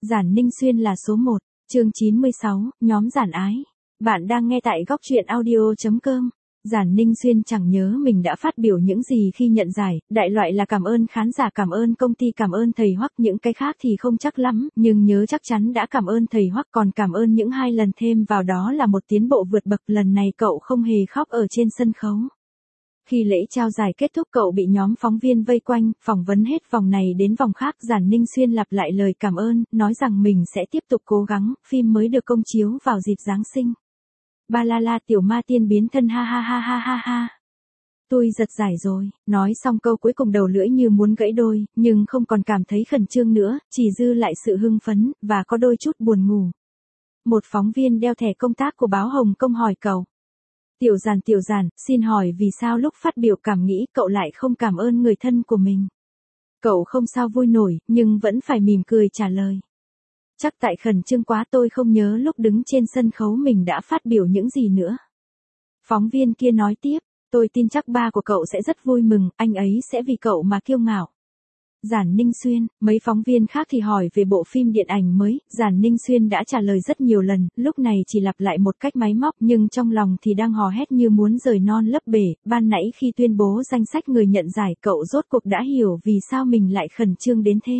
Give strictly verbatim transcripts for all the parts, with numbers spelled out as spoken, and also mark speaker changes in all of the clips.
Speaker 1: Giản Ninh Xuyên là số một, chương chín mươi sáu, nhóm giản ái. Bạn đang nghe tại góc truyện audio.com. Giản Ninh Xuyên chẳng nhớ mình đã phát biểu những gì khi nhận giải, đại loại là cảm ơn khán giả, cảm ơn công ty, cảm ơn thầy Hoắc, những cái khác thì không chắc lắm, nhưng nhớ chắc chắn đã cảm ơn thầy Hoắc, còn cảm ơn những hai lần thêm vào đó là một tiến bộ vượt bậc. Lần này cậu không hề khóc ở trên sân khấu. Khi lễ trao giải kết thúc, cậu bị nhóm phóng viên vây quanh, phỏng vấn hết vòng này đến vòng khác. Giản Ninh Xuyên lặp lại lời cảm ơn, nói rằng mình sẽ tiếp tục cố gắng, phim mới được công chiếu vào dịp Giáng sinh. Ba la la tiểu ma tiên biến thân, ha ha ha ha ha ha. Tôi giật giải rồi, nói xong câu cuối cùng đầu lưỡi như muốn gãy đôi, nhưng không còn cảm thấy khẩn trương nữa, chỉ dư lại sự hưng phấn, và có đôi chút buồn ngủ. Một phóng viên đeo thẻ công tác của báo Hồng Kông hỏi cậu. Tiểu Giản tiểu Giản, xin hỏi vì sao lúc phát biểu cảm nghĩ cậu lại không cảm ơn người thân của mình? Cậu không sao vui nổi, nhưng vẫn phải mỉm cười trả lời. Chắc tại khẩn trương quá, tôi không nhớ lúc đứng trên sân khấu mình đã phát biểu những gì nữa. Phóng viên kia nói tiếp, tôi tin chắc ba của cậu sẽ rất vui mừng, anh ấy sẽ vì cậu mà kiêu ngạo. Giản Ninh Xuyên, mấy phóng viên khác thì hỏi về bộ phim điện ảnh mới, Giản Ninh Xuyên đã trả lời rất nhiều lần, lúc này chỉ lặp lại một cách máy móc, nhưng trong lòng thì đang hò hét như muốn rời non lấp bể. Ban nãy khi tuyên bố danh sách người nhận giải, cậu rốt cuộc đã hiểu vì sao mình lại khẩn trương đến thế.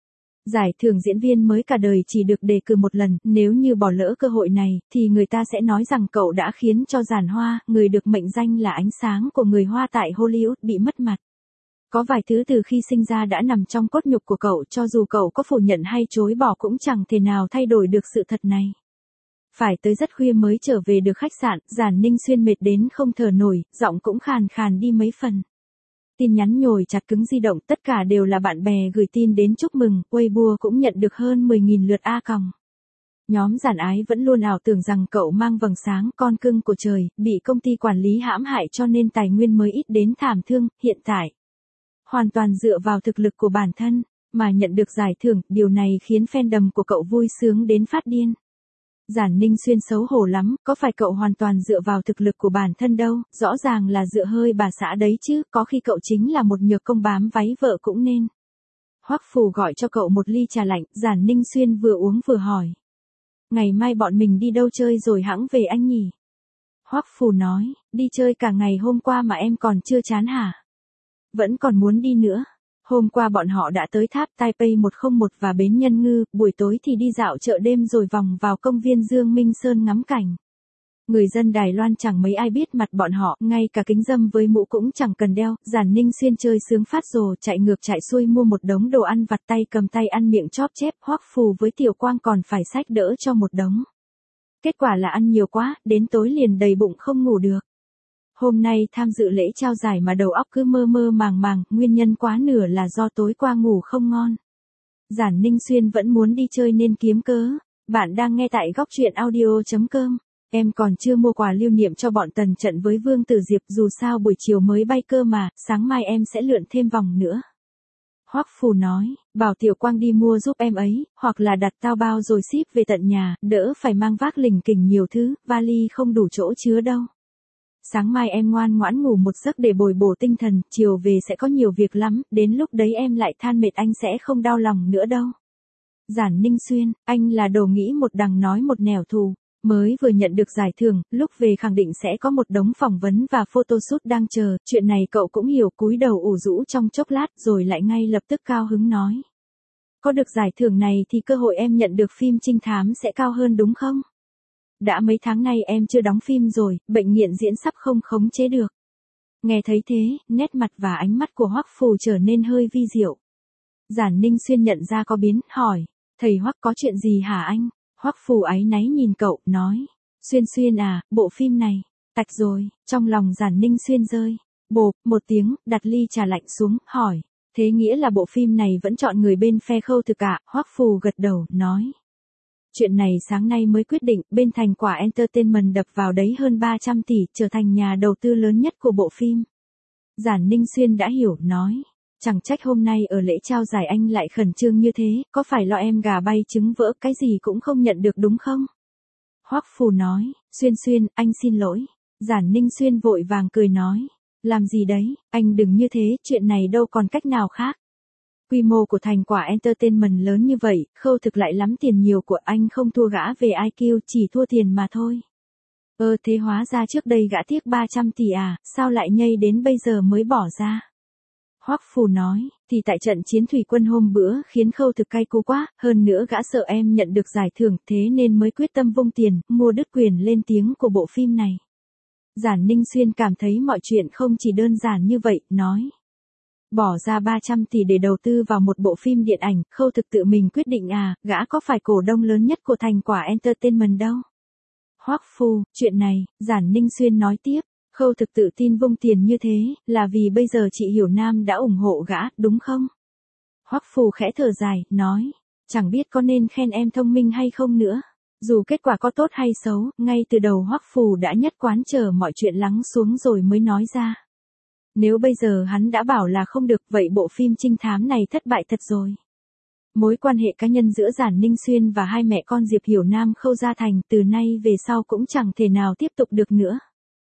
Speaker 1: Giải thưởng diễn viên mới cả đời chỉ được đề cử một lần, nếu như bỏ lỡ cơ hội này, thì người ta sẽ nói rằng cậu đã khiến cho Giản Hoa, người được mệnh danh là ánh sáng của người Hoa tại Hollywood, bị mất mặt. Có vài thứ từ khi sinh ra đã nằm trong cốt nhục của cậu, cho dù cậu có phủ nhận hay chối bỏ cũng chẳng thể nào thay đổi được sự thật này. Phải tới rất khuya mới trở về được khách sạn, Giản Ninh Xuyên mệt đến không thở nổi, giọng cũng khàn khàn đi mấy phần. Tin nhắn nhồi chặt cứng di động, tất cả đều là bạn bè gửi tin đến chúc mừng, Weibo cũng nhận được hơn mười nghìn lượt a còng. Nhóm giản ái vẫn luôn ảo tưởng rằng cậu mang vầng sáng, con cưng của trời, bị công ty quản lý hãm hại cho nên tài nguyên mới ít đến thảm thương. Hiện tại, hoàn toàn dựa vào thực lực của bản thân mà nhận được giải thưởng, điều này khiến fandom của cậu vui sướng đến phát điên. Giản Ninh Xuyên xấu hổ lắm, có phải cậu hoàn toàn dựa vào thực lực của bản thân đâu, rõ ràng là dựa hơi bà xã đấy chứ, có khi cậu chính là một nhược công bám váy vợ cũng nên. Hoắc Phù gọi cho cậu một ly trà lạnh, Giản Ninh Xuyên vừa uống vừa hỏi. Ngày mai bọn mình đi đâu chơi rồi hẵng về anh nhỉ? Hoắc Phù nói, đi chơi cả ngày hôm qua mà em còn chưa chán hả? Vẫn còn muốn đi nữa. Hôm qua bọn họ đã tới tháp Taipei một không một và bến Nhân Ngư, buổi tối thì đi dạo chợ đêm rồi vòng vào công viên Dương Minh Sơn ngắm cảnh. Người dân Đài Loan chẳng mấy ai biết mặt bọn họ, ngay cả kính râm với mũ cũng chẳng cần đeo. Giản Ninh Xuyên chơi sướng phát rồ, chạy ngược chạy xuôi mua một đống đồ ăn vặt, tay cầm tay ăn miệng chóp chép. Hoắc Phù với Tiểu Quang còn phải xách đỡ cho một đống. Kết quả là ăn nhiều quá, đến tối liền đầy bụng không ngủ được. Hôm nay tham dự lễ trao giải mà đầu óc cứ mơ mơ màng màng, nguyên nhân quá nửa là do tối qua ngủ không ngon. Giản Ninh Xuyên vẫn muốn đi chơi nên kiếm cớ. Bạn đang nghe tại góc truyện audio.com. Em còn chưa mua quà lưu niệm cho bọn Tần Trận với Vương Tử Diệp, dù sao buổi chiều mới bay cơ mà, sáng mai em sẽ lượn thêm vòng nữa. Hoắc Phù nói, bảo Tiểu Quang đi mua giúp em ấy, hoặc là đặt tao bao rồi ship về tận nhà, đỡ phải mang vác lỉnh kỉnh nhiều thứ, vali không đủ chỗ chứa đâu. Sáng mai em ngoan ngoãn ngủ một giấc để bồi bổ tinh thần, chiều về sẽ có nhiều việc lắm, đến lúc đấy em lại than mệt anh sẽ không đau lòng nữa đâu. Giản Ninh Xuyên, anh là đồ nghĩ một đằng nói một nẻo thù. Mới vừa nhận được giải thưởng, lúc về khẳng định sẽ có một đống phỏng vấn và photoshoot đang chờ, chuyện này cậu cũng hiểu, cúi đầu ủ rũ trong chốc lát rồi lại ngay lập tức cao hứng nói. Có được giải thưởng này thì cơ hội em nhận được phim trinh thám sẽ cao hơn đúng không? Đã mấy tháng nay em chưa đóng phim rồi, bệnh nghiện diễn sắp không khống chế được. Nghe thấy thế, nét mặt và ánh mắt của Hoắc Phù trở nên hơi vi diệu. Giản Ninh Xuyên nhận ra có biến, hỏi, thầy Hoắc có chuyện gì hả anh? Hoắc Phù áy náy nhìn cậu, nói, Xuyên Xuyên à, bộ phim này, tạch rồi. Trong lòng Giản Ninh Xuyên rơi, bộp, một tiếng, đặt ly trà lạnh xuống, hỏi, thế nghĩa là bộ phim này vẫn chọn người bên phe Khâu Thực ạ? Hoắc Phù gật đầu, nói. Chuyện này sáng nay mới quyết định, bên Thành Quả Entertainment đập vào đấy hơn ba trăm tỷ, trở thành nhà đầu tư lớn nhất của bộ phim. Giản Ninh Xuyên đã hiểu, nói. Chẳng trách hôm nay ở lễ trao giải anh lại khẩn trương như thế, có phải lo em gà bay trứng vỡ cái gì cũng không nhận được đúng không? Hoắc Phù nói, Xuyên Xuyên, anh xin lỗi. Giản Ninh Xuyên vội vàng cười nói, làm gì đấy, anh đừng như thế, chuyện này đâu còn cách nào khác. Quy mô của thành quả entertainment lớn như vậy, Khâu Thực lại lắm tiền nhiều của anh không thua gã về i kiu, chỉ thua tiền mà thôi. Ơ thế hóa ra trước đây gã tiếc ba trăm tỷ à, sao lại nhây đến bây giờ mới bỏ ra? Hoắc Phù nói, thì tại trận chiến thủy quân hôm bữa khiến Khâu Thực cay cú quá, hơn nữa gã sợ em nhận được giải thưởng thế nên mới quyết tâm vung tiền, mua đứt quyền lên tiếng của bộ phim này. Giản Ninh Xuyên cảm thấy mọi chuyện không chỉ đơn giản như vậy, nói. Bỏ ra ba trăm tỷ để đầu tư vào một bộ phim điện ảnh, Khâu Thực tự mình quyết định à, gã có phải cổ đông lớn nhất của thành quả entertainment đâu. Hoắc Phù, chuyện này, Giản Ninh Xuyên nói tiếp, Khâu Thực tự tin vung tiền như thế, là vì bây giờ chị Hiểu Nam đã ủng hộ gã, đúng không? Hoắc Phù khẽ thở dài, nói, chẳng biết có nên khen em thông minh hay không nữa. Dù kết quả có tốt hay xấu, ngay từ đầu Hoắc Phù đã nhất quán chờ mọi chuyện lắng xuống rồi mới nói ra. Nếu bây giờ hắn đã bảo là không được, vậy bộ phim trinh thám này thất bại thật rồi. Mối quan hệ cá nhân giữa Giản Ninh Xuyên và hai mẹ con Diệp Hiểu Nam Khâu Gia Thành từ nay về sau cũng chẳng thể nào tiếp tục được nữa.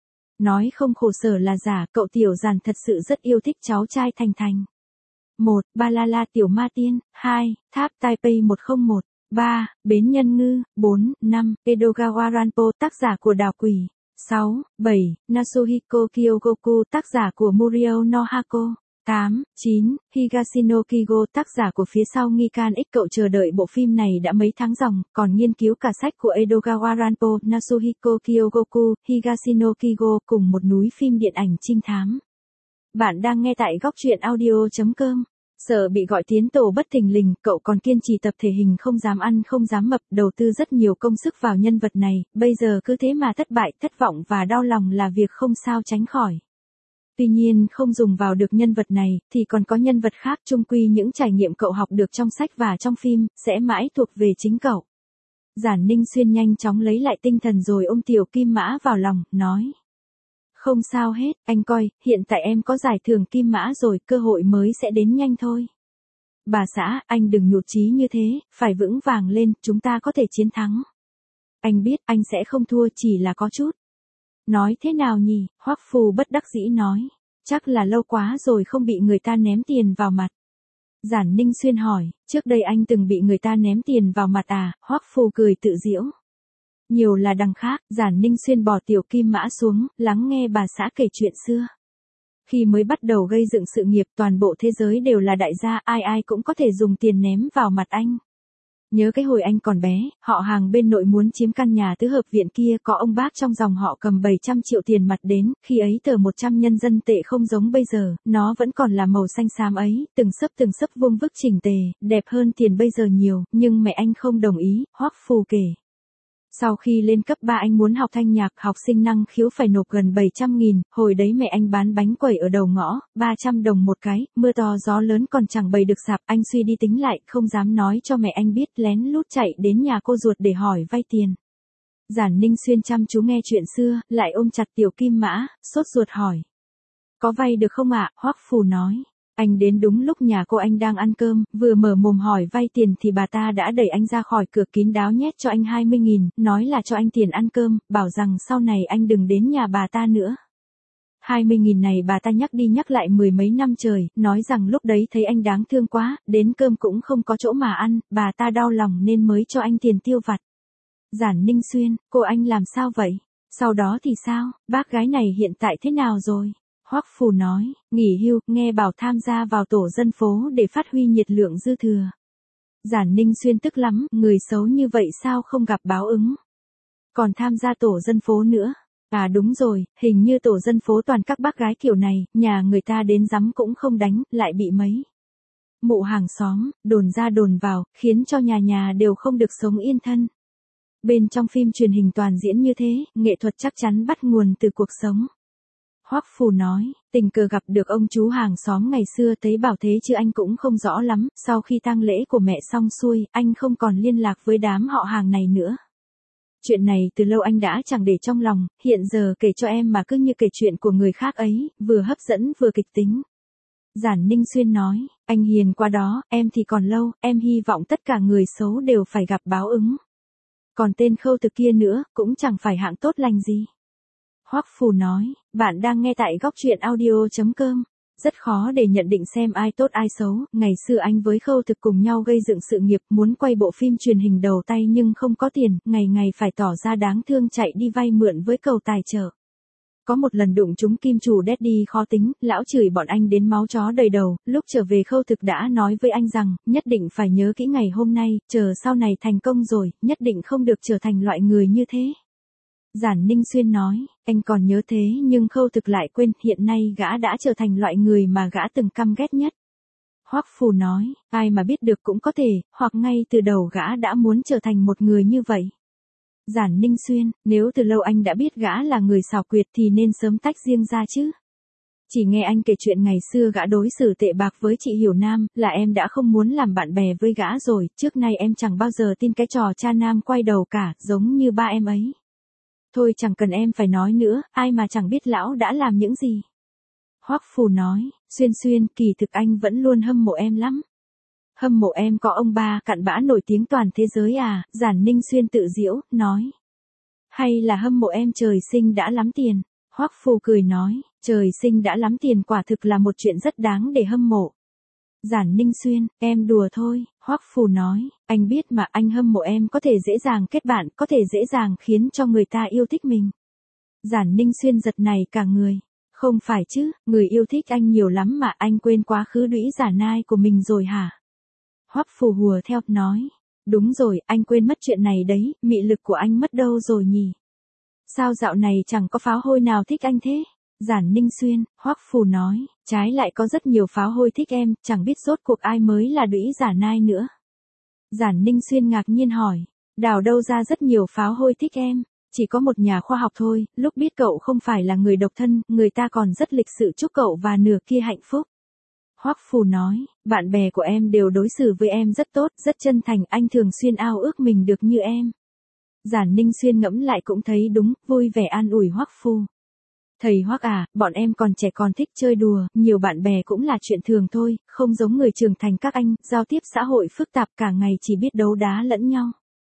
Speaker 1: Nói không khổ sở là giả, cậu Tiểu Giản thật sự rất yêu thích cháu trai Thành Thành. một. Ba La La Tiểu Ma Tiên. hai. Tháp Taipei một không một. ba. Bến Nhân Ngư. bốn. năm. Edogawa Ranpo, tác giả của Đào Quỷ. sáu. bảy. Nasuhiko Kyogoku, tác giả của Murio no Hako. tám. chín. Higashino Kigo, tác giả của Phía sau Nghi-can X. Cậu chờ đợi bộ phim này đã mấy tháng ròng, còn nghiên cứu cả sách của Edogawa Ranpo, Nasuhiko Kyogoku, Higashino Kigo cùng một núi phim điện ảnh trinh thám. Bạn đang nghe tại góc truyện audio.com. Sợ bị gọi tiến tổ bất thình lình, cậu còn kiên trì tập thể hình không dám ăn không dám mập, đầu tư rất nhiều công sức vào nhân vật này, bây giờ cứ thế mà thất bại, thất vọng và đau lòng là việc không sao tránh khỏi. Tuy nhiên không dùng vào được nhân vật này, thì còn có nhân vật khác, chung quy những trải nghiệm cậu học được trong sách và trong phim, sẽ mãi thuộc về chính cậu. Giản Ninh Xuyên nhanh chóng lấy lại tinh thần rồi ôm Tiểu Kim Mã vào lòng, nói. Không sao hết, anh coi, hiện tại em có giải thưởng Kim Mã rồi, cơ hội mới sẽ đến nhanh thôi. Bà xã, anh đừng nhụt chí như thế, phải vững vàng lên, chúng ta có thể chiến thắng. Anh biết, anh sẽ không thua, chỉ là có chút. Nói thế nào nhỉ, Hoắc Phù bất đắc dĩ nói. Chắc là lâu quá rồi không bị người ta ném tiền vào mặt. Giản Ninh Xuyên hỏi, trước đây anh từng bị người ta ném tiền vào mặt à, Hoắc Phù cười tự giễu. Nhiều là đằng khác, Giản Ninh Xuyên bỏ Tiểu Kim Mã xuống, lắng nghe bà xã kể chuyện xưa. Khi mới bắt đầu gây dựng sự nghiệp, toàn bộ thế giới đều là đại gia, ai ai cũng có thể dùng tiền ném vào mặt anh. Nhớ cái hồi anh còn bé, họ hàng bên nội muốn chiếm căn nhà tứ hợp viện kia, có ông bác trong dòng họ cầm bảy trăm triệu tiền mặt đến, khi ấy tờ một trăm nhân dân tệ không giống bây giờ, nó vẫn còn là màu xanh xám ấy, từng xấp từng xấp vuông vức chỉnh tề, đẹp hơn tiền bây giờ nhiều, nhưng mẹ anh không đồng ý, Hoắc Phù kể. Sau khi lên cấp ba anh muốn học thanh nhạc, học sinh năng khiếu phải nộp gần bảy trăm nghìn, hồi đấy mẹ anh bán bánh quẩy ở đầu ngõ, ba trăm đồng một cái, mưa to gió lớn còn chẳng bày được sạp, anh suy đi tính lại, không dám nói cho mẹ anh biết, lén lút chạy đến nhà cô ruột để hỏi vay tiền. Giản Ninh Xuyên chăm chú nghe chuyện xưa, lại ôm chặt Tiểu Kim Mã, sốt ruột hỏi. Có vay được không ạ? Hoắc Phù nói. Anh đến đúng lúc nhà cô anh đang ăn cơm, vừa mở mồm hỏi vay tiền thì bà ta đã đẩy anh ra khỏi cửa, kín đáo nhét cho anh hai mươi nghìn, nói là cho anh tiền ăn cơm, bảo rằng sau này anh đừng đến nhà bà ta nữa. hai mươi nghìn này bà ta nhắc đi nhắc lại mười mấy năm trời, nói rằng lúc đấy thấy anh đáng thương quá, đến cơm cũng không có chỗ mà ăn, bà ta đau lòng nên mới cho anh tiền tiêu vặt. Giản Ninh Xuyên, cô anh làm sao vậy? Sau đó thì sao, bác gái này hiện tại thế nào rồi? Hoắc Phù nói, nghỉ hưu, nghe bảo tham gia vào tổ dân phố để phát huy nhiệt lượng dư thừa. Giản Ninh Xuyên tức lắm, người xấu như vậy sao không gặp báo ứng? Còn tham gia tổ dân phố nữa. À đúng rồi, hình như tổ dân phố toàn các bác gái kiểu này, nhà người ta đến giắm cũng không đánh, lại bị mấy mụ hàng xóm, đồn ra đồn vào, khiến cho nhà nhà đều không được sống yên thân. Bên trong phim truyền hình toàn diễn như thế, nghệ thuật chắc chắn bắt nguồn từ cuộc sống. Hoắc Phù nói, tình cờ gặp được ông chú hàng xóm ngày xưa thấy bảo thế chứ anh cũng không rõ lắm, sau khi tang lễ của mẹ xong xuôi, anh không còn liên lạc với đám họ hàng này nữa. Chuyện này từ lâu anh đã chẳng để trong lòng, hiện giờ kể cho em mà cứ như kể chuyện của người khác ấy, vừa hấp dẫn vừa kịch tính. Giản Ninh Xuyên nói, anh hiền qua đó, em thì còn lâu, em hy vọng tất cả người xấu đều phải gặp báo ứng. Còn tên Khâu Thực kia nữa, cũng chẳng phải hạng tốt lành gì. Hoắc Phù nói, bạn đang nghe tại góc truyện audio.com. rất khó để nhận định xem ai tốt ai xấu. Ngày xưa anh với Khâu Thực cùng nhau gây dựng sự nghiệp, muốn quay bộ phim truyền hình đầu tay nhưng không có tiền, ngày ngày phải tỏ ra đáng thương chạy đi vay mượn với cầu tài trợ. Có một lần đụng trúng kim chủ Daddy khó tính, lão chửi bọn anh đến máu chó đầy đầu, lúc trở về Khâu Thực đã nói với anh rằng, nhất định phải nhớ kỹ ngày hôm nay, chờ sau này thành công rồi, nhất định không được trở thành loại người như thế. Giản Ninh Xuyên nói, anh còn nhớ thế nhưng Khâu Thực lại quên, hiện nay gã đã trở thành loại người mà gã từng căm ghét nhất. Hoắc Phù nói, ai mà biết được cũng có thể, hoặc ngay từ đầu gã đã muốn trở thành một người như vậy. Giản Ninh Xuyên, nếu từ lâu anh đã biết gã là người xảo quyệt thì nên sớm tách riêng ra chứ. Chỉ nghe anh kể chuyện ngày xưa gã đối xử tệ bạc với chị Hiểu Nam, là em đã không muốn làm bạn bè với gã rồi, trước nay em chẳng bao giờ tin cái trò cha nam quay đầu cả, giống như ba em ấy. Thôi chẳng cần em phải nói nữa, ai mà chẳng biết lão đã làm những gì. Hoắc Phù nói, Xuyên Xuyên, kỳ thực anh vẫn luôn hâm mộ em lắm. Hâm mộ em có ông ba cặn bã nổi tiếng toàn thế giới à, Giản Ninh Xuyên tự giễu, nói. Hay là hâm mộ em trời sinh đã lắm tiền. Hoắc Phù cười nói, trời sinh đã lắm tiền quả thực là một chuyện rất đáng để hâm mộ. Giản Ninh Xuyên, em đùa thôi, Hoắc Phù nói, anh biết mà, anh hâm mộ em có thể dễ dàng kết bạn, có thể dễ dàng khiến cho người ta yêu thích mình. Giản Ninh Xuyên giật nảy cả người. Không phải chứ, người yêu thích anh nhiều lắm mà anh quên quá khứ đũy giả nai của mình rồi hả? Hoắc Phù hùa theo, nói. Đúng rồi, anh quên mất chuyện này đấy, mị lực của anh mất đâu rồi nhỉ? Sao dạo này chẳng có pháo hôi nào thích anh thế? Giản Ninh Xuyên, Hoắc Phù nói, trái lại có rất nhiều pháo hôi thích em, chẳng biết rốt cuộc ai mới là đũy giả nai nữa. Giản Ninh Xuyên ngạc nhiên hỏi, đào đâu ra rất nhiều pháo hôi thích em? Chỉ có một nhà khoa học thôi, lúc biết cậu không phải là người độc thân, người ta còn rất lịch sự chúc cậu và nửa kia hạnh phúc. Hoắc Phù nói, bạn bè của em đều đối xử với em rất tốt, rất chân thành, anh thường xuyên ao ước mình được như em. Giản Ninh Xuyên ngẫm lại cũng thấy đúng, vui vẻ an ủi Hoắc Phù. Thầy Hoắc à, bọn em còn trẻ còn thích chơi đùa, nhiều bạn bè cũng là chuyện thường thôi, không giống người trưởng thành các anh, giao tiếp xã hội phức tạp cả ngày chỉ biết đấu đá lẫn nhau.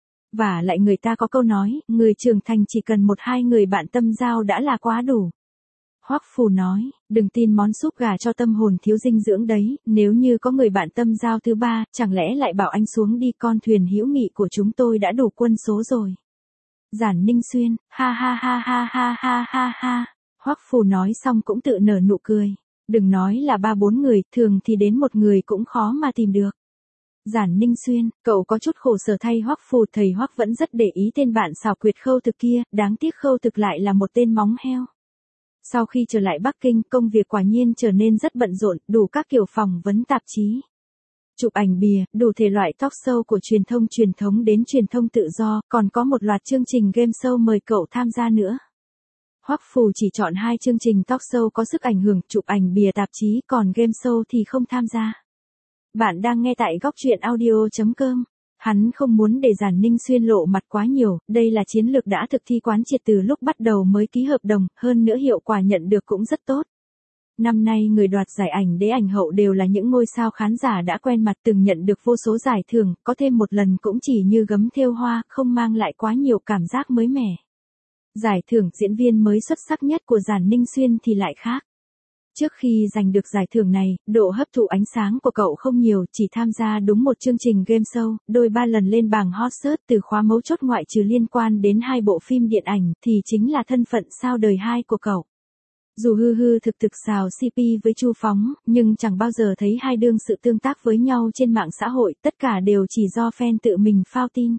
Speaker 1: Và lại người ta có câu nói, người trưởng thành chỉ cần một hai người bạn tâm giao đã là quá đủ. Hoắc Phù nói, đừng tin món súp gà cho tâm hồn thiếu dinh dưỡng đấy, nếu như có người bạn tâm giao thứ ba, chẳng lẽ lại bảo anh xuống đi, con thuyền hữu nghị của chúng tôi đã đủ quân số rồi. Giản Ninh Xuyên, ha ha ha ha ha ha ha ha. Hoắc Phù nói xong cũng tự nở nụ cười. Đừng nói là ba bốn người, thường thì đến một người cũng khó mà tìm được. Giản Ninh Xuyên, cậu có chút khổ sở thay Hoắc Phù, thầy Hoắc vẫn rất để ý tên bạn xảo quyệt Khâu Thực kia, đáng tiếc Khâu Thực lại là một tên móng heo. Sau khi trở lại Bắc Kinh, công việc quả nhiên trở nên rất bận rộn, đủ các kiểu phỏng vấn tạp chí. Chụp ảnh bìa, đủ thể loại talk show của truyền thông truyền thống đến truyền thông tự do, còn có một loạt chương trình game show mời cậu tham gia nữa. Hoắc Phù chỉ chọn hai chương trình talk show có sức ảnh hưởng, chụp ảnh bìa tạp chí, còn game show thì không tham gia. Bạn đang nghe tại góc truyện audio chấm com. Hắn không muốn để Giản Ninh Xuyên lộ mặt quá nhiều, đây là chiến lược đã thực thi quán triệt từ lúc bắt đầu mới ký hợp đồng, hơn nữa hiệu quả nhận được cũng rất tốt. Năm nay người đoạt giải ảnh đế ảnh hậu đều là những ngôi sao khán giả đã quen mặt, từng nhận được vô số giải thưởng, có thêm một lần cũng chỉ như gấm thêu hoa, không mang lại quá nhiều cảm giác mới mẻ. Giải thưởng diễn viên mới xuất sắc nhất của Giản Ninh Xuyên thì lại khác. Trước khi giành được giải thưởng này, độ hấp thụ ánh sáng của cậu không nhiều, chỉ tham gia đúng một chương trình game show, đôi ba lần lên bảng hot search, từ khóa mấu chốt ngoại trừ liên quan đến hai bộ phim điện ảnh, thì chính là thân phận sao đời hai của cậu. Dù hư hư thực thực xào xê pê với Chu Phóng, nhưng chẳng bao giờ thấy hai đương sự tương tác với nhau trên mạng xã hội, tất cả đều chỉ do fan tự mình phao tin.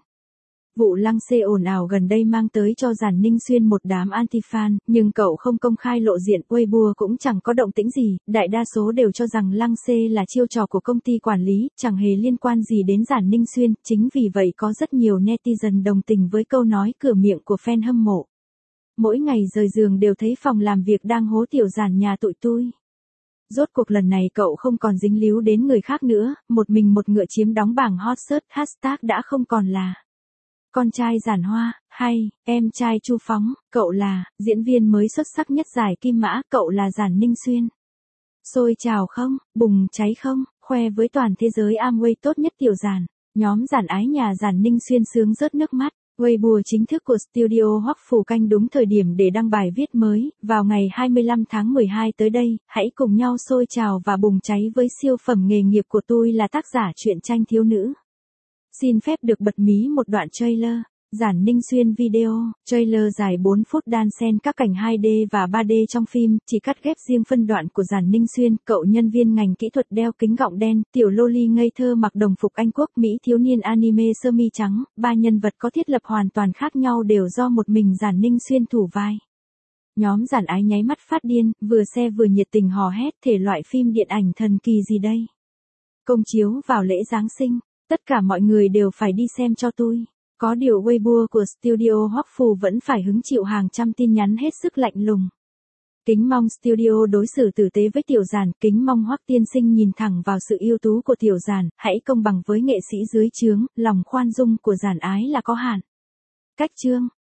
Speaker 1: Vụ lăng xê ồn ào gần đây mang tới cho Giản Ninh Xuyên một đám anti-fan, nhưng cậu không công khai lộ diện, Weibo cũng chẳng có động tĩnh gì, đại đa số đều cho rằng lăng xê là chiêu trò của công ty quản lý, chẳng hề liên quan gì đến Giản Ninh Xuyên, chính vì vậy có rất nhiều netizen đồng tình với câu nói cửa miệng của fan hâm mộ. Mỗi ngày rời giường đều thấy phòng làm việc đang hố tiểu Giản nhà tụi tui. Rốt cuộc lần này cậu không còn dính líu đến người khác nữa, một mình một ngựa chiếm đóng bảng hot search, hashtag đã không còn là con trai Giản Hoa, hay, em trai Chu Phóng, cậu là, diễn viên mới xuất sắc nhất giải Kim Mã, cậu là Giản Ninh Xuyên. Sôi trào không, bùng cháy không, khoe với toàn thế giới Amway tốt nhất tiểu Giản, nhóm Giản ái nhà Giản Ninh Xuyên sướng rớt nước mắt. Weibo chính thức của Studio Hoắc Phủ canh đúng thời điểm để đăng bài viết mới, vào ngày hai mươi lăm tháng mười hai tới đây, hãy cùng nhau sôi trào và bùng cháy với siêu phẩm nghề nghiệp của tôi là tác giả truyện tranh thiếu nữ. Xin phép được bật mí một đoạn trailer. Giản Ninh Xuyên video, trailer dài bốn phút đan xen các cảnh hai D và ba D trong phim, chỉ cắt ghép riêng phân đoạn của Giản Ninh Xuyên, cậu nhân viên ngành kỹ thuật đeo kính gọng đen, tiểu loli ngây thơ mặc đồng phục Anh Quốc Mỹ thiếu niên anime sơ mi trắng, ba nhân vật có thiết lập hoàn toàn khác nhau đều do một mình Giản Ninh Xuyên thủ vai. Nhóm Giản Ái nháy mắt phát điên, vừa xe vừa nhiệt tình hò hét thể loại phim điện ảnh thần kỳ gì đây. Công chiếu vào lễ Giáng sinh, tất cả mọi người đều phải đi xem cho tôi. Có điều Weibo của Studio Hoắc Phủ vẫn phải hứng chịu hàng trăm tin nhắn hết sức lạnh lùng. Kính mong Studio đối xử tử tế với Tiểu Giản, kính mong Hoắc tiên sinh nhìn thẳng vào sự ưu tú của Tiểu Giản, hãy công bằng với nghệ sĩ dưới trướng, lòng khoan dung của Giản Ái là có hạn. Cách chương